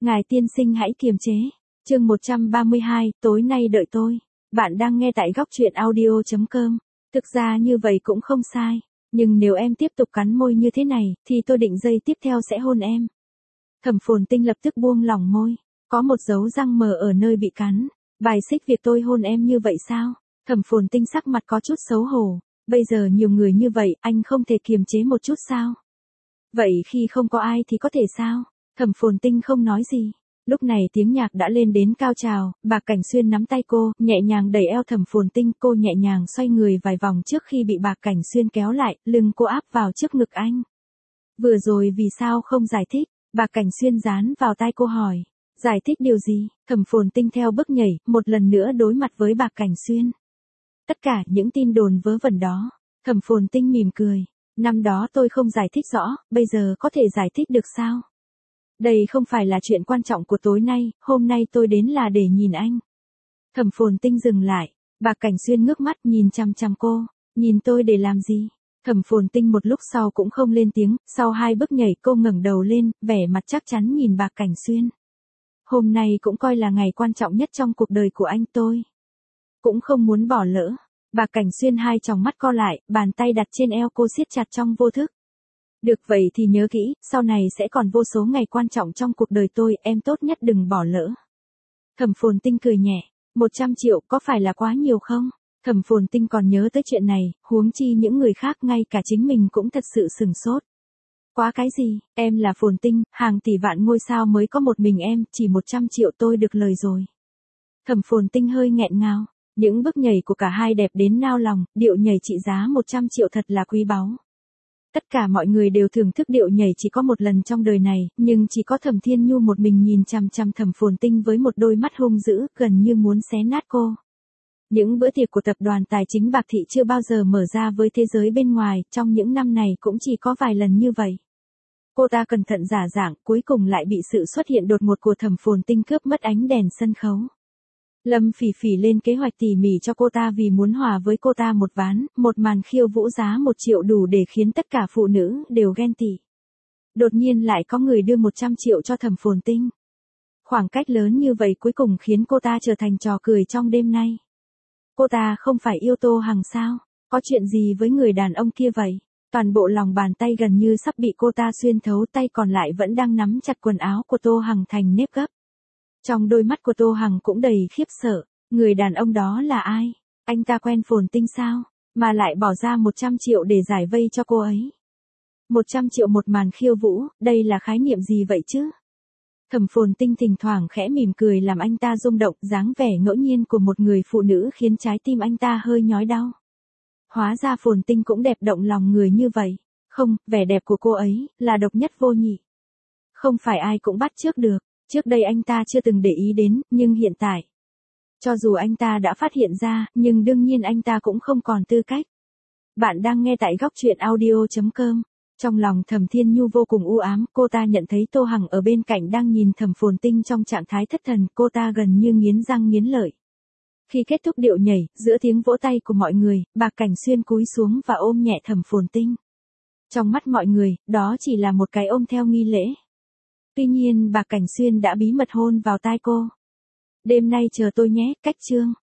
Ngài tiên sinh hãy kiềm chế. Chương 132, tối nay đợi tôi. Bạn đang nghe tại góc truyện audio.com. Thực ra như vậy cũng không sai. Nhưng nếu em tiếp tục cắn môi như thế này, thì tôi định giây tiếp theo sẽ hôn em. Thẩm Phồn Tinh lập tức buông lỏng môi. Có một dấu răng mờ ở nơi bị cắn. Bài xích việc tôi hôn em như vậy sao? Thẩm Phồn Tinh sắc mặt có chút xấu hổ. Bây giờ nhiều người như vậy, anh không thể kiềm chế một chút sao? Vậy khi không có ai thì có thể sao? Thẩm Phồn Tinh không nói gì. Lúc này tiếng nhạc đã lên đến cao trào, Bạc Cảnh Xuyên nắm tay cô, nhẹ nhàng đẩy eo Thẩm Phồn Tinh, cô nhẹ nhàng xoay người vài vòng trước khi bị Bạc Cảnh Xuyên kéo lại, lưng cô áp vào trước ngực anh. Vừa rồi vì sao không giải thích? Bạc Cảnh Xuyên dán vào tai cô hỏi. Giải thích điều gì? Thẩm Phồn Tinh theo bước nhảy, một lần nữa đối mặt với Bạc Cảnh Xuyên. Tất cả những tin đồn vớ vẩn đó. Thẩm Phồn Tinh mỉm cười. Năm đó tôi không giải thích rõ, bây giờ có thể giải thích được sao? Đây không phải là chuyện quan trọng của tối nay, hôm nay tôi đến là để nhìn anh. Thẩm Phồn Tinh dừng lại, Bạc Cảnh Xuyên ngước mắt nhìn chằm chằm cô, nhìn tôi để làm gì? Thẩm Phồn Tinh một lúc sau cũng không lên tiếng, sau 2 bước nhảy cô ngẩng đầu lên, vẻ mặt chắc chắn nhìn Bạc Cảnh Xuyên. Hôm nay cũng coi là ngày quan trọng nhất trong cuộc đời của anh tôi. Cũng không muốn bỏ lỡ. Bạc Cảnh Xuyên hai tròng mắt co lại, bàn tay đặt trên eo cô siết chặt trong vô thức. Được vậy thì nhớ kỹ, sau này sẽ còn vô số ngày quan trọng trong cuộc đời tôi, em tốt nhất đừng bỏ lỡ. Thẩm Phồn Tinh cười nhẹ, 100 triệu có phải là quá nhiều không? Thẩm Phồn Tinh còn nhớ tới chuyện này, huống chi những người khác ngay cả chính mình cũng thật sự sửng sốt. Quá cái gì, em là Phồn Tinh, hàng tỷ vạn ngôi sao mới có một mình em, chỉ 100 triệu tôi được lời rồi. Thẩm Phồn Tinh hơi nghẹn ngào, những bước nhảy của cả hai đẹp đến nao lòng, điệu nhảy trị giá 100 triệu thật là quý báu. Tất cả mọi người đều thưởng thức điệu nhảy chỉ có một lần trong đời này, nhưng chỉ có Thẩm Thiên Nhu một mình nhìn chằm chằm Thẩm Phồn Tinh với một đôi mắt hung dữ, gần như muốn xé nát cô. Những bữa tiệc của tập đoàn tài chính Bạc Thị chưa bao giờ mở ra với thế giới bên ngoài, trong những năm này cũng chỉ có vài lần như vậy. Cô ta cẩn thận giả dạng, cuối cùng lại bị sự xuất hiện đột ngột của Thẩm Phồn Tinh cướp mất ánh đèn sân khấu. Lâm Phỉ Phỉ lên kế hoạch tỉ mỉ cho cô ta vì muốn hòa với cô ta một ván, một màn khiêu vũ giá 1 triệu đủ để khiến tất cả phụ nữ đều ghen tị. Đột nhiên lại có người đưa 100 triệu cho Thẩm Phồn Tinh. Khoảng cách lớn như vậy cuối cùng khiến cô ta trở thành trò cười trong đêm nay. Cô ta không phải yêu Tô Hằng sao? Có chuyện gì với người đàn ông kia vậy? Toàn bộ lòng bàn tay gần như sắp bị cô ta xuyên thấu, tay còn lại vẫn đang nắm chặt quần áo của Tô Hằng thành nếp gấp. Trong đôi mắt của Tô Hằng cũng đầy khiếp sợ, người đàn ông đó là ai? Anh ta quen Phồn Tinh sao? Mà lại bỏ ra 100 triệu để giải vây cho cô ấy. 100 triệu một màn khiêu vũ, đây là khái niệm gì vậy chứ? Thẩm Phồn Tinh thỉnh thoảng khẽ mỉm cười làm anh ta rung động, dáng vẻ ngẫu nhiên của một người phụ nữ khiến trái tim anh ta hơi nhói đau. Hóa ra Phồn Tinh cũng đẹp động lòng người như vậy. Không, vẻ đẹp của cô ấy là độc nhất vô nhị. Không phải ai cũng bắt chước được. Trước đây anh ta chưa từng để ý đến, nhưng hiện tại. Cho dù anh ta đã phát hiện ra, nhưng đương nhiên anh ta cũng không còn tư cách. Bạn đang nghe tại góc truyện audio.com. Trong lòng Thẩm Thiên Nhu vô cùng u ám, cô ta nhận thấy Tô Hằng ở bên cạnh đang nhìn Thẩm Phồn Tinh trong trạng thái thất thần, cô ta gần như nghiến răng nghiến lợi. Khi kết thúc điệu nhảy, giữa tiếng vỗ tay của mọi người, Bạc Cảnh Xuyên cúi xuống và ôm nhẹ Thẩm Phồn Tinh. Trong mắt mọi người, đó chỉ là một cái ôm theo nghi lễ. Tuy nhiên Bạc Cảnh Xuyên đã bí mật hôn vào tai cô. Đêm nay chờ tôi nhé, cách chương.